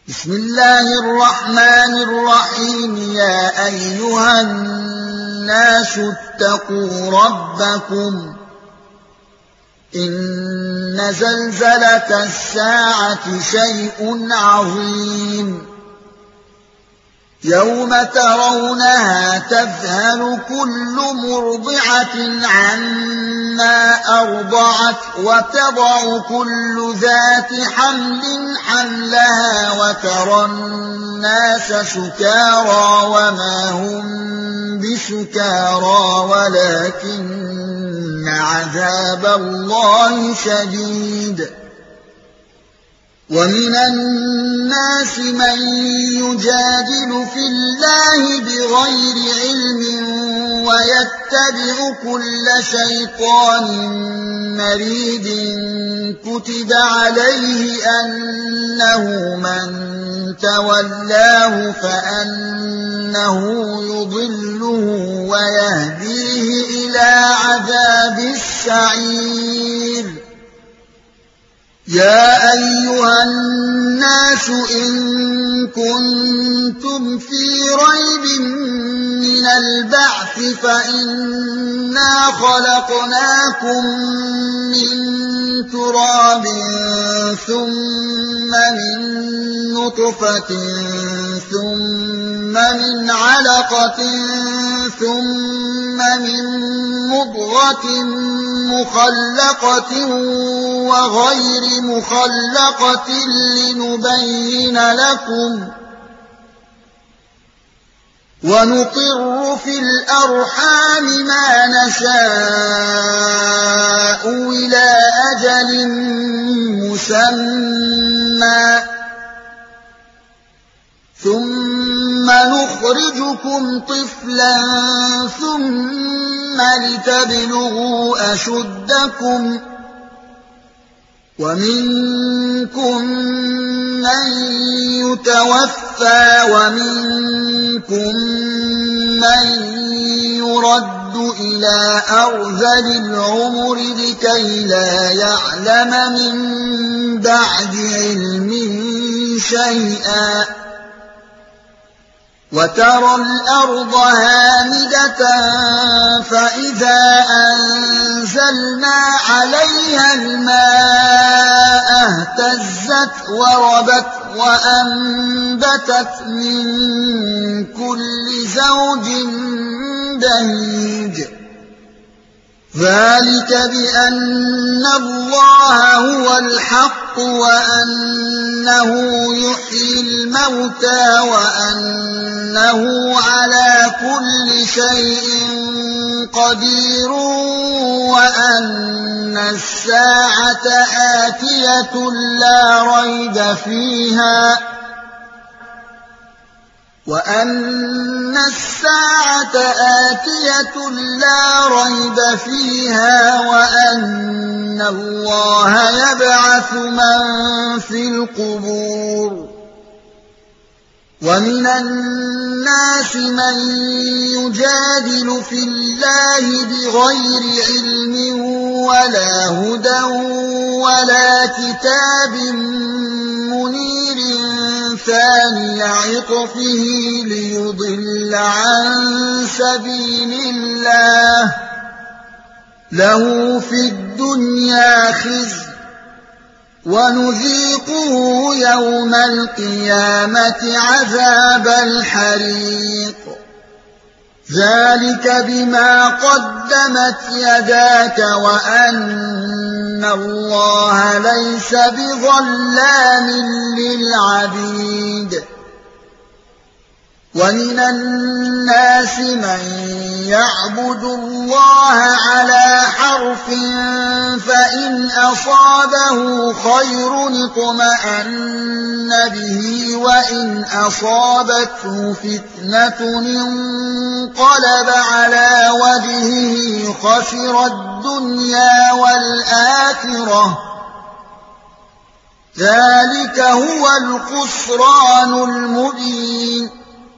بسم الله الرحمن الرحيم يا أيها الناس اتقوا ربكم إن زلزلة الساعة شيء عظيم يوم ترونها تذهل كل مرضعة عما أرضعت وتضع كل ذات حمل حملها وترى الناس سكارى وما هم بسكارى ولكن عذاب الله شديد ومن الناس من يجادل في الله بغير علم ويتبع كل شيطان مريد كتب عليه أنه من تولاه فأنه يضله ويهديه إلى عذاب السعير يا أيها الناس إن كنتم في ريب من البعث فإنا خلقناكم من تراب ثم من نطفة ثم من علقة ثم من مضغة مخلقة وغير مخلقة لنبين لكم ونقر في الأرحام ما نشاء إلى أجل مسمى ثم نخرجكم طفلا ثم لتبلغوا أشدكم ومنكم من يتوفى ومنكم من يرد إلى أرذل العمر لكي لا يعلم من بعد علم شيئا وترى الأرض هامدة فإذا أنزلنا عليها الماء اهتزت وربت وأنبتت من كل زوج بهيج ذلك بأن الله هو الحق وأنه يحيي الموتى وأنه على كل شيء قدير وأن الساعة آتية لا ريب فيها وأن الله يبعث من في القبور ومن الناس من يجادل في الله بغير علم ولا هدى ولا كتاب منير ثاني عطفه ليضل عن سبيل الله له في الدنيا خزي ونذيقه يوم القيامة عذاب الحريق ذلك بما قدمت يداك وأن الله ليس بظلام للعبيد ومن الناس من يعبد الله على حرف فإن أصابه خير اطمأن به وإن أصابته فتنة انقلب على وجهه خسر الدنيا والآخرة ذلك هو الخسران المبين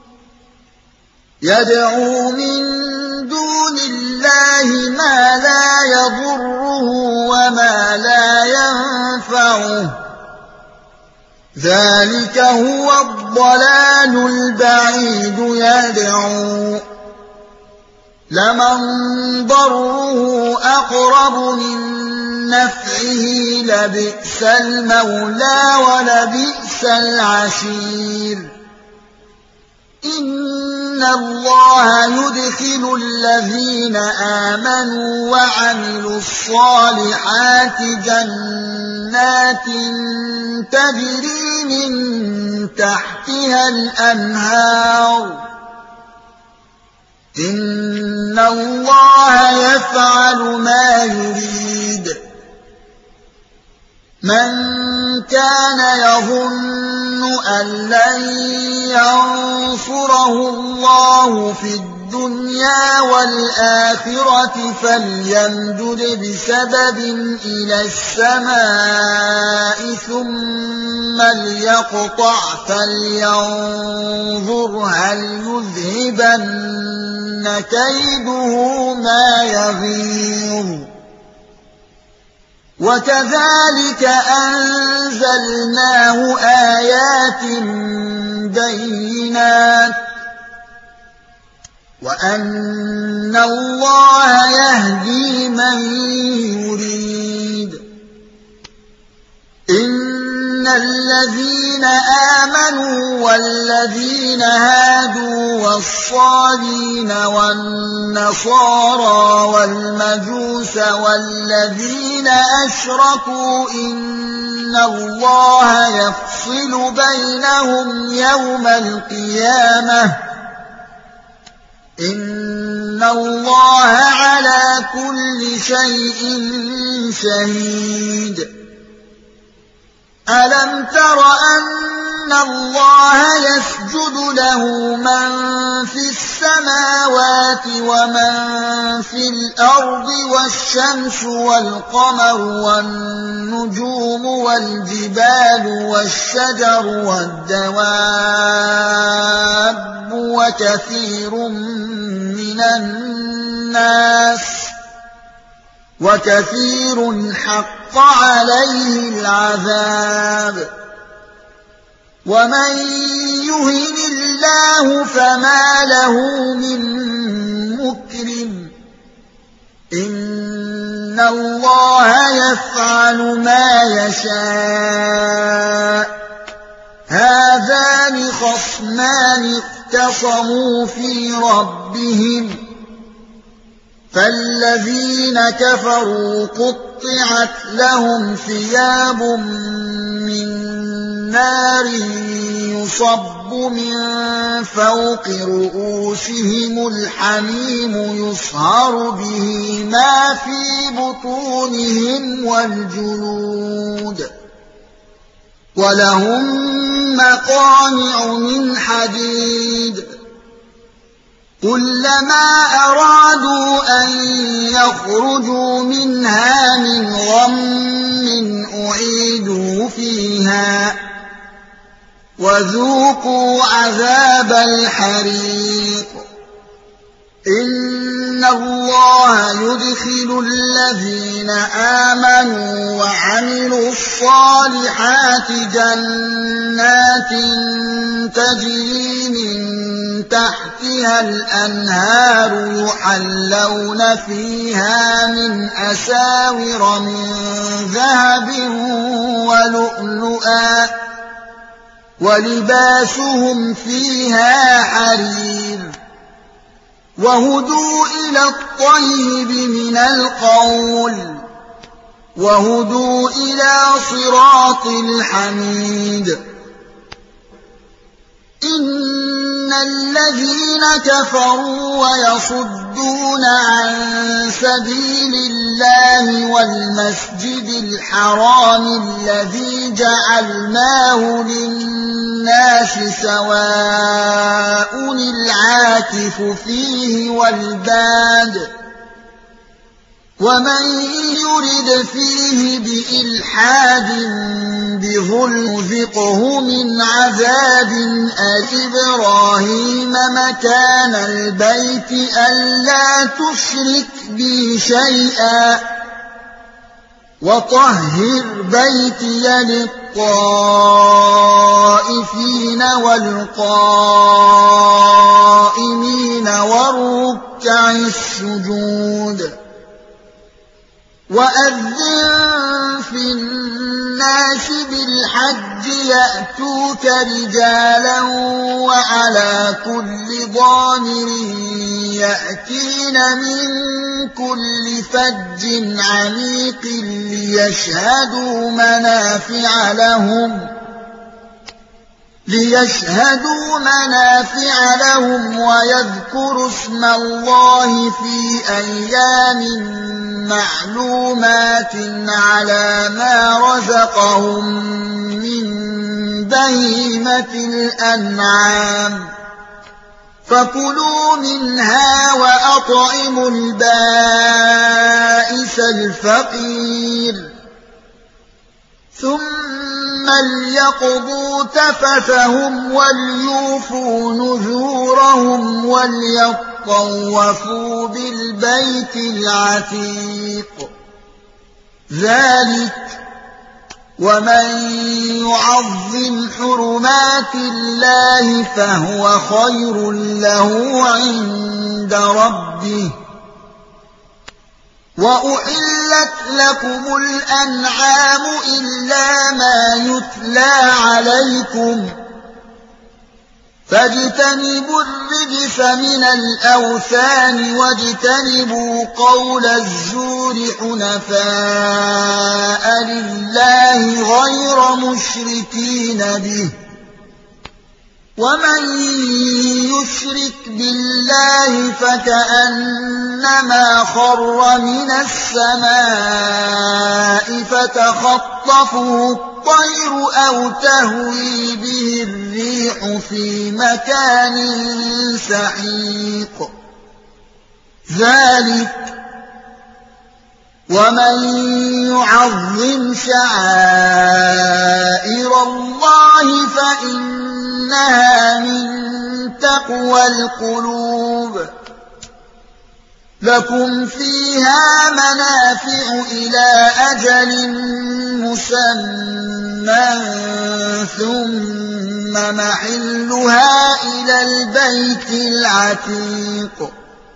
يدعو من دون الله ما لا يضره وما لا ينفعه ذلك هو الضلال البعيد يدعو لمن ضره أقرب من نفعه لبئس المولى ولبئس العشير إن الله يدخل الذين آمنوا وعملوا الصالحات جنات تجري من تحتها الأنهار إن الله يفعل ما يريد من كان يظن أن لن ينصره الله في الدنيا والآخرة فليمدد بسبب إلى السماء ثم ليقطع فلينظر هل يذهبن كيده ما يغيظ وكذلك أنزلناه آيات بينات وأن الله يهدي من يريد إن الذين آمنوا والذين هادوا والصابين والنصارى والمجوس والذين أشركوا إن الله يفصل بينهم يوم القيامة إن الله على كل شيء شهيد ألم تر أن الله يسجد له من في السماوات ومن في الأرض والشمس والقمر والنجوم والجبال والشجر والدواب وكثير حق عليه العذاب ومن يهن الله فما له من مكرم إن الله يفعل ما يشاء هذان خصمان اختصموا في ربهم فالذين كفروا قطعت لهم ثياب من نار يصب من فوق رؤوسهم الحميم يصهر به ما في بطونهم والجلود ولهم مقامع من حديد كلما أرادوا أن يخرجوا منها من غم أعيدوا فيها وذوقوا عذاب الحريق إن الله يدخل الذين آمنوا وعملوا الصالحات جنات تجري من تحتها الأنهار يحلون فيها من أساور من ذهب ولؤلؤا ولباسهم فيها حرير وهدوا إلى الطيب من القول وهدوا إلى صراط الحميد إن الذين كفروا ويصدون عن سبيل الله والمسجد الحرام الذي جعلناه للناس سواء العاكف فيه والباد ومن يرد فيه بإلحاد بظلم ذقه من عذاب إبراهيم مكان البيت ألا تشرك بي شيئا وطهر بيتي للطائفين والقائمين والركع السجود وأذن في الناس بالحج يأتوك رجالا وعلى كل ضامر يأتين من كل فج عميق ليشهدوا منافع لهم ويذكروا اسم الله في أيام معلومات على ما رزقهم من بهيمة الأنعام فكلوا منها وأطعموا البائس الفقير ثم ليقضوا تفثهم وليوفوا نذورهم وليطوفوا بالبيت العتيق ذلك ومن يعظم حرمات الله فهو خير له عند ربه وأحلت لكم الأنعام إلا ما يتلى عليكم فاجتنبوا الرجس من الأوثان واجتنبوا قول الزور حنفاء لله غير مشركين به ومن يشرك بالله فكأنما خر من السماء فتخطفه الطير أو تهوي به الريح في مكان سحيق ذلك ومن يعظم شعائر الله فإنها من تقوى القلوب لكم فيها منافع إلى أجل مسمى ثم محلها إلى البيت العتيق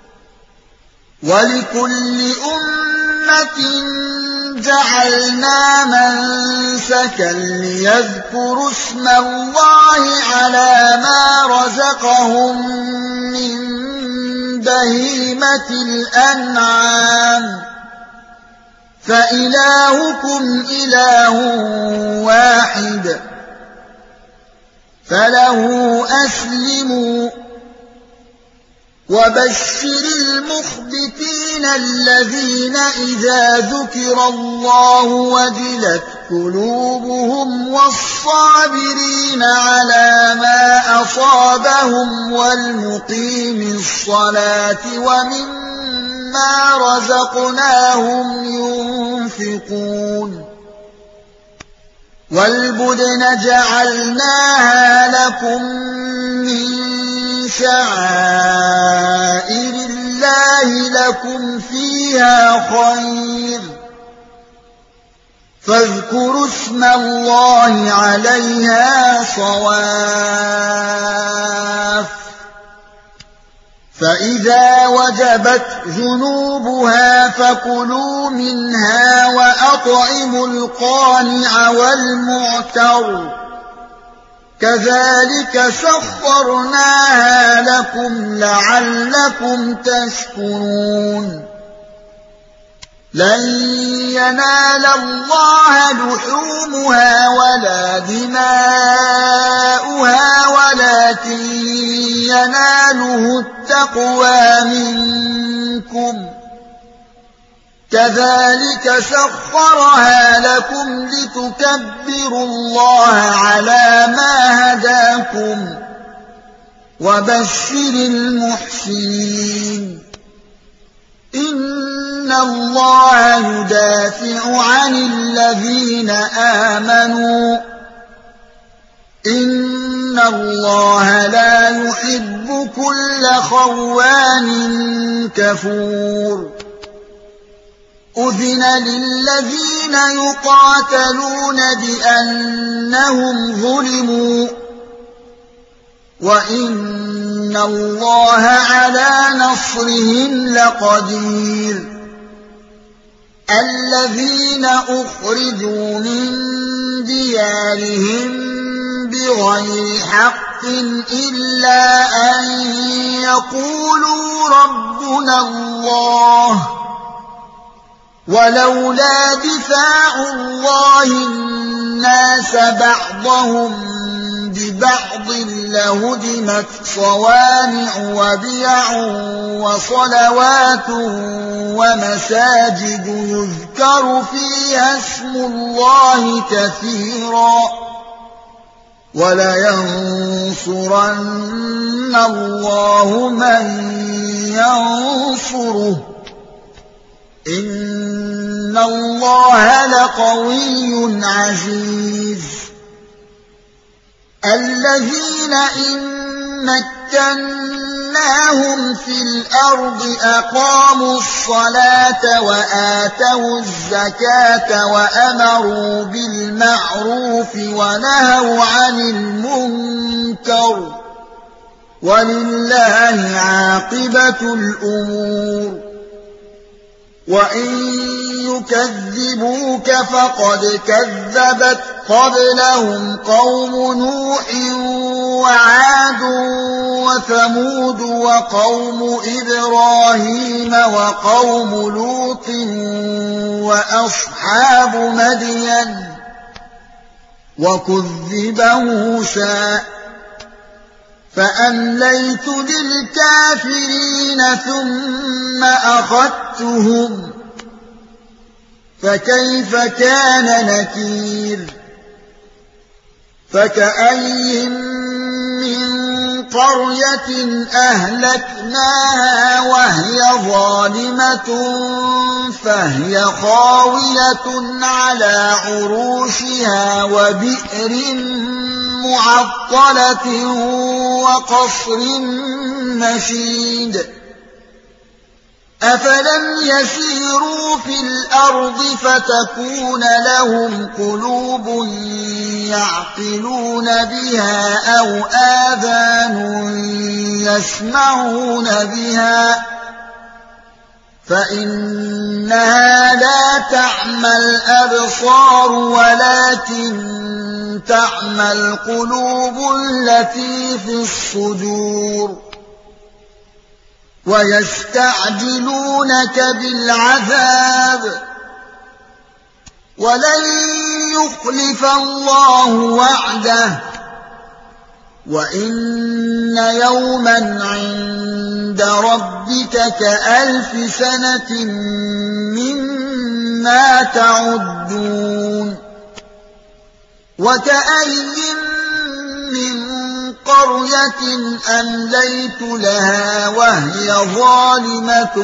ولكل أمة جعلنا منسكا ليذكروا اسم الله على ما رزقهم من بهيمة الأنعام فإلهكم إله واحد فله أسلموا وبشر المخبتين الذين إذا ذكر الله وجلت قلوبهم والصابرين على ما أصابهم والمقيم الصلاة ومما رزقناهم ينفقون والبدن جعلناها لكم من شعائر الله لكم فيها خير فاذكروا اسم الله عليها صواف فإذا وجبت جنوبها فكلوا منها وأطعموا القانع والمعتر كذلك سخرناها لكم لعلكم تشكرون لن ينال الله لحومها ولا دماؤها ولكن يناله التقوى منكم كذلك سخرها لكم لتكبروا الله على ما هداكم وبشر المحسنين إن الله يدافع عن الذين آمنوا إن الله لا يحب كل خوان كفور أذن للذين يقاتلون بأنهم ظلموا وإن الله على نصرهم لقدير الذين أخرجوا من ديارهم بغير حق إلا أن يقولوا ربنا الله ولولا دفاع الله الناس بعضهم ببعض لهدمت صوامع وبيع وصلوات ومساجد يذكر فيها اسم الله كثيرا ولينصرن الله من ينصره إن الله لقوي عزيز الذين إن مكناهم في الأرض أقاموا الصلاة وآتوا الزكاة وأمروا بالمعروف ونهوا عن المنكر ولله عاقبة الأمور وإن يكذبوك فقد كذبت قبلهم قوم نوح وعاد وثمود وقوم إبراهيم وقوم لوط وأصحاب مدين وكذب موسى فأمليت للكافرين ثم أخذتهم فكيف كان نكير فكأي من قرية أهلكناها وهي ظالمة فهي خاوية على عروشها وبئر معطلة وقصر مشيد أفلم يسيروا في الأرض فتكون لهم قلوب يعقلون بها أو آذان يسمعون بها فإنها لا تعمى الأبصار ولكن تعمى القلوب التي في الصدور ويستعجلونك بالعذاب ولن يخلف الله وعده وإن يوما عند ربك كألف سنة مما تعدون وكأي من قرية أمليت لها وهي ظالمة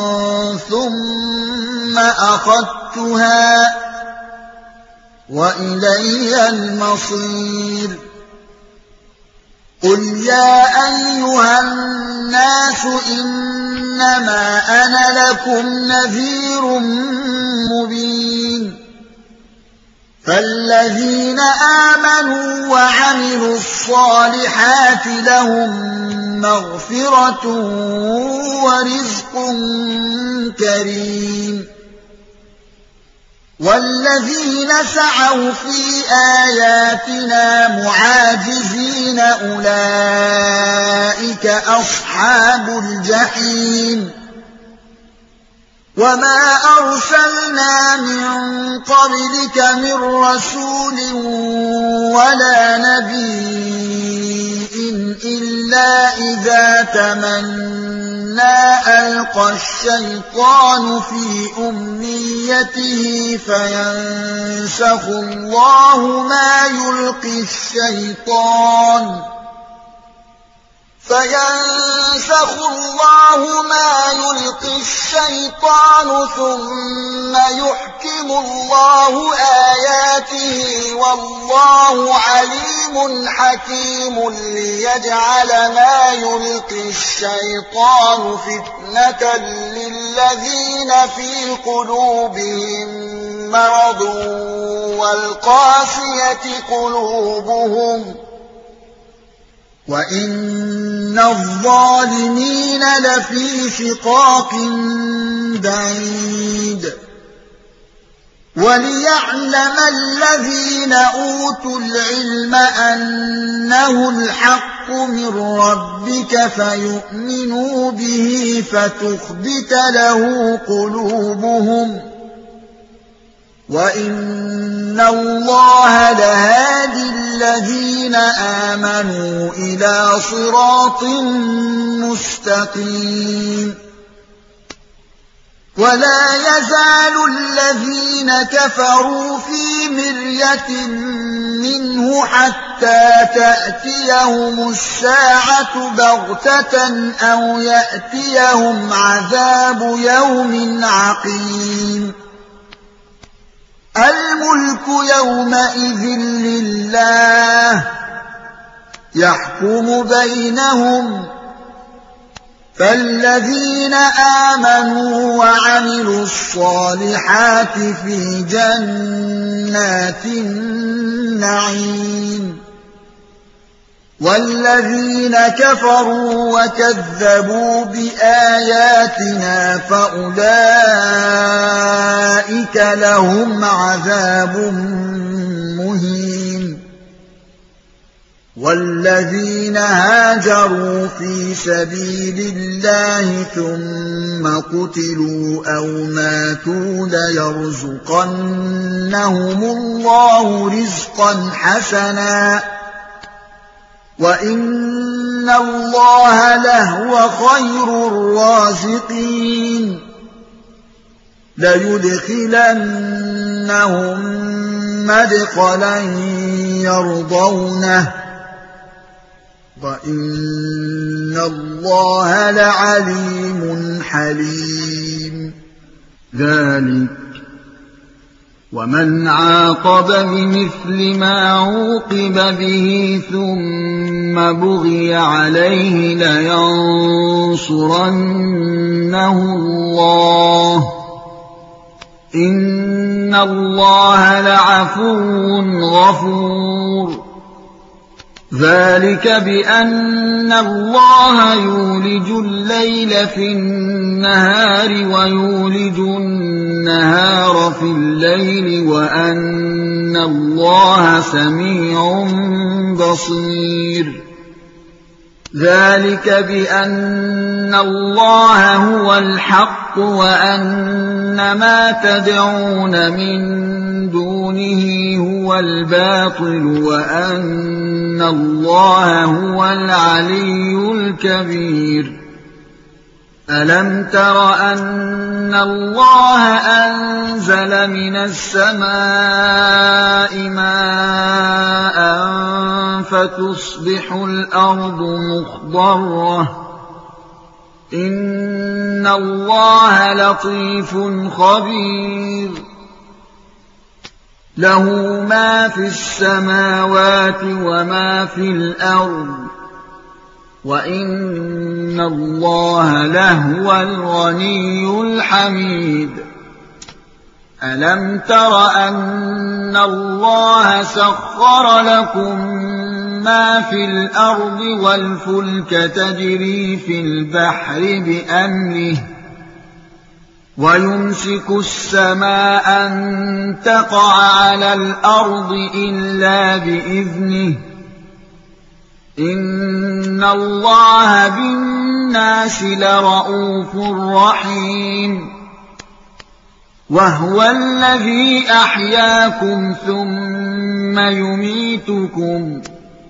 ثم أخذتها وإلي المصير قل يا أيها الناس إنما أنا لكم نذير مبين فالذين آمنوا وعملوا الصالحات لهم مغفرة ورزق كريم والذين سعوا في آياتنا معاجزين أولئك أصحاب الجحيم وما أرسلنا من قبلك من رسول ولا نبي إلا إذا تمنى ألقى الشيطان في أمنيته فينسخ الله ما يلقي الشيطان ثم يحكم الله آياته والله عليم حكيم ليجعل ما يلقي الشيطان فتنة للذين في قلوبهم مرض والقاسية قلوبهم وَإِنَّ الظَّالِمِينَ لَفِي شِقَاقٍ بَعِيدٍ وَلِيَعْلَمَ الَّذِينَ أُوتُوا الْعِلْمَ أَنَّهُ الْحَقُّ مِنْ رَبِّكَ فَيُؤْمِنُوا بِهِ فَتُخْبِتَ لَهُ قُلُوبُهُمْ وَإِنَّ اللَّهَ لَهَادِي الَّذِينَ آمَنُوا إِلَى صِرَاطٍ مُسْتَقِيمٍ وَلَا يَزَالُ الَّذِينَ كَفَرُوا فِي مِرْيَةٍ مِّنْهُ حَتَّىٰ تَأْتِيَهُمُ السَّاعَةُ بَغْتَةً أَوْ يَأْتِيَهُمْ عَذَابُ يَوْمٍ عَقِيمٍ الْمُلْكُ يَوْمَئِذٍ لِلَّهِ يَحْكُمُ بَيْنَهُمْ فَالَّذِينَ آمَنُوا وَعَمِلُوا الصَّالِحَاتِ فِي جَنَّاتِ النَّعِيمِ وَالَّذِينَ كَفَرُوا وَكَذَّبُوا بِآيَاتِنَا فَأُولَئِكَ لَهُمْ عَذَابٌ مُّهِينٌ وَالَّذِينَ هَاجَرُوا فِي سَبِيلِ اللَّهِ ثُمَّ قُتِلُوا أَوْ مَاتُوا لَيَرْزُقَنَّهُمُ اللَّهُ رِزْقًا حَسَنًا وَإِنَّ اللَّهَ لَهُوَ خَيْرُ الرَّازِقِينَ لَيُدْخِلَنَّهُم مَّدْخَلًا يَرْضَوْنَهُ وَإِنَّ اللَّهَ لَعَلِيمٌ حَلِيمٌ ذَلِكَ وَمَنْ عَاقَبَ بِمِثْلِ مَا عُوقِبَ بِهِ ثُمَّ بُغِيَ عَلَيْهِ لَيَنصُرَنَّهُ اللَّهُ إِنَّ اللَّهَ لَعَفُوٌّ غَفُورٌ ذَلِكَ بِأَنَّ اللَّهَ يُولِجُ اللَّيْلَ فِي النَّهَارِ وَيُولِجُ النَّهَارَ فِي اللَّيْلِ وَأَنَّ اللَّهَ سَمِيعٌ بَصِيرٌ ذَلِكَ بِأَنَّ اللَّهَ هُوَ الْحَقُّ وَأَنَّ مَا تَدْعُونَ مِن دُونِهِ هُوَ الْبَاطِلُ وَأَنَّ اللَّهَ هُوَ الْعَلِيُّ الْكَبِيرُ أَلَمْ تَرَ أَنَّ اللَّهَ أَنزَلَ مِنَ السَّمَاءِ مَاءً فَتُصْبِحُ الْأَرْضُ مُخْضَرَّةً إِنَّ اللَّهَ لَطِيفٌ خَبِيرٌ لَهُ مَا فِي السَّمَاوَاتِ وَمَا فِي الْأَرْضِ وَإِنَّ اللَّهَ لَهُوَ الْغَنِيُّ الْحَمِيدُ أَلَمْ تَرَ أَنَّ اللَّهَ سَخَّرَ لَكُم مَّا فِي الْأَرْضِ وَالْفُلْكَ تَجْرِي فِي الْبَحْرِ بِأَمْرِهِ وَيُمْسِكُ السَّمَاءَ أَن تَقَعَ عَلَى الْأَرْضِ إِلَّا بِإِذْنِهِ إِنَّ اللَّهَ بِالنَّاسِ لَرَءُوفٌ رَحِيمٌ وَهُوَ الَّذِي أَحْيَاكُمْ ثُمَّ يُمِيتُكُمْ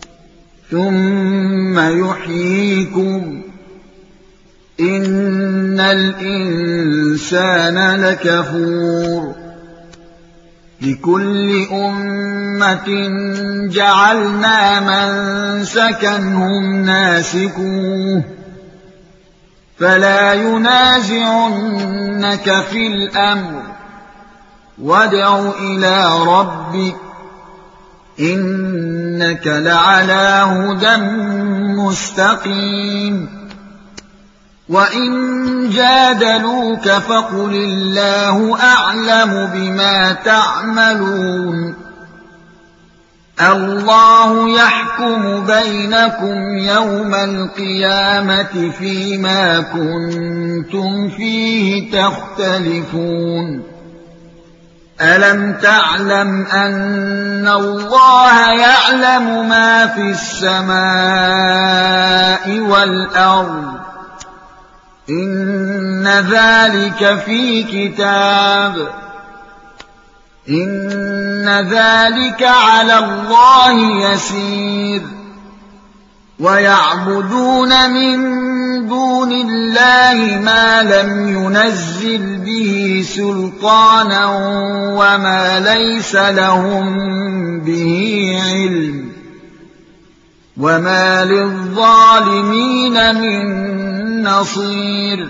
ثُمَّ يُحْيِيكُمْ إِنَّ الْإِنسَانَ لَكَفُورٌ لِكُلِّ أُمَّةٍ جَعَلْنَا مَنسَكًا هُمْ نَاسِكُوهُ فَلَا يُنَازِعُنَّكَ فِي الْأَمْرِ وَادْعُ إِلَىٰ رَبِّكَ إِنَّكَ لَعَلَىٰ هُدًى مُّسْتَقِيمٍ وَإِن جَادَلُوكَ فَقُلِ اللَّهُ أَعْلَمُ بِمَا تَعْمَلُونَ الله يحكم بينكم يوم القيامة فيما كنتم فيه تختلفون ألم تعلم أن الله يعلم ما في السماء والأرض إن ذلك في كتاب إن ذلك على الله يسير ويعبدون من دون الله ما لم ينزل به سلطانا وما ليس لهم به علم وما للظالمين من نصير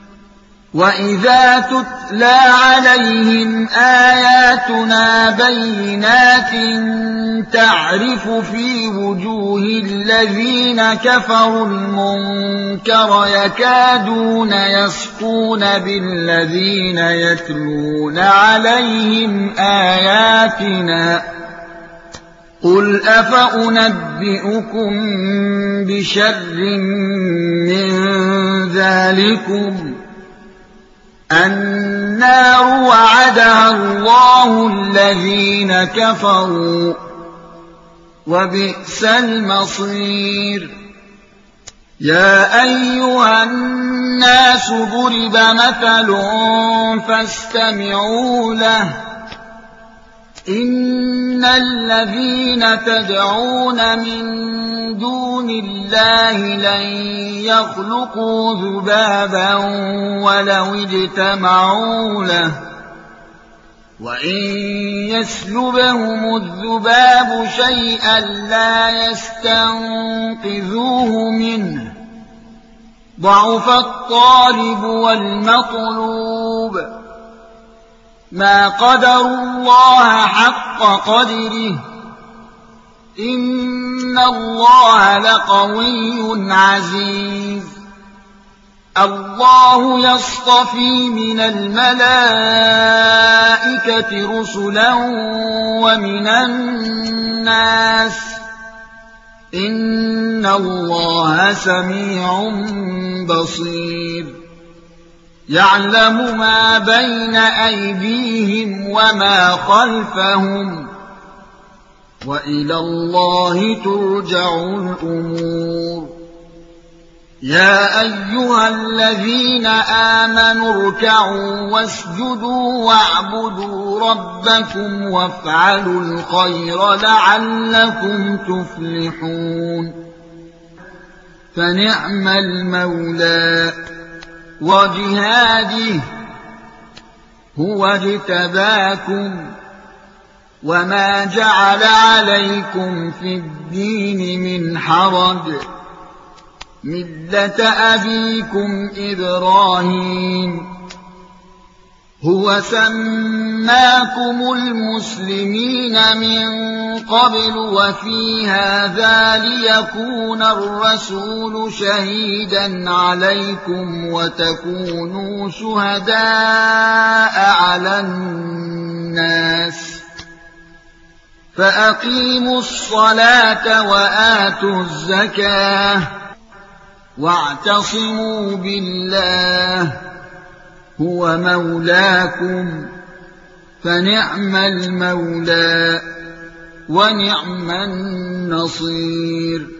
وإذا تتلى عليهم آياتنا بينات تعرف في وجوه الذين كفروا المنكر يكادون يسطون بالذين يتلون عليهم آياتنا قل أفأنبئكم بشر من ذلكم النار وعدها الله الذين كفروا وبئس المصير يا أيها الناس ضرب مثل فاستمعوا له إن الذين تدعون من دون الله لن يخلقوا ذبابا ولو اجتمعوا له وإن يسلبهم الذباب شيئا لا يستنقذوه منه ضعف الطالب والمطلوب ما قدروا الله حق قدره إن الله لقوي عزيز الله يصطفي من الملائكة رسلا ومن الناس إن الله سميع بصير يعلم ما بين أيديهم وما خلفهم وإلى الله ترجع الأمور يا أيها الذين آمنوا اركعوا واسجدوا واعبدوا ربكم وافعلوا الخير لعلكم تفلحون فنعم المولى وجهاده هو اجتباكم وما جعل عليكم في الدين من حرج ملة أبيكم إبراهيم هو سماكم المسلمين من قبل وفي هذا ليكون الرسول شهيدا عليكم وتكونوا شهداء على الناس فأقيموا الصلاة وآتوا الزكاة واعتصموا بالله هو مولاكم فنعم المولى ونعم النصير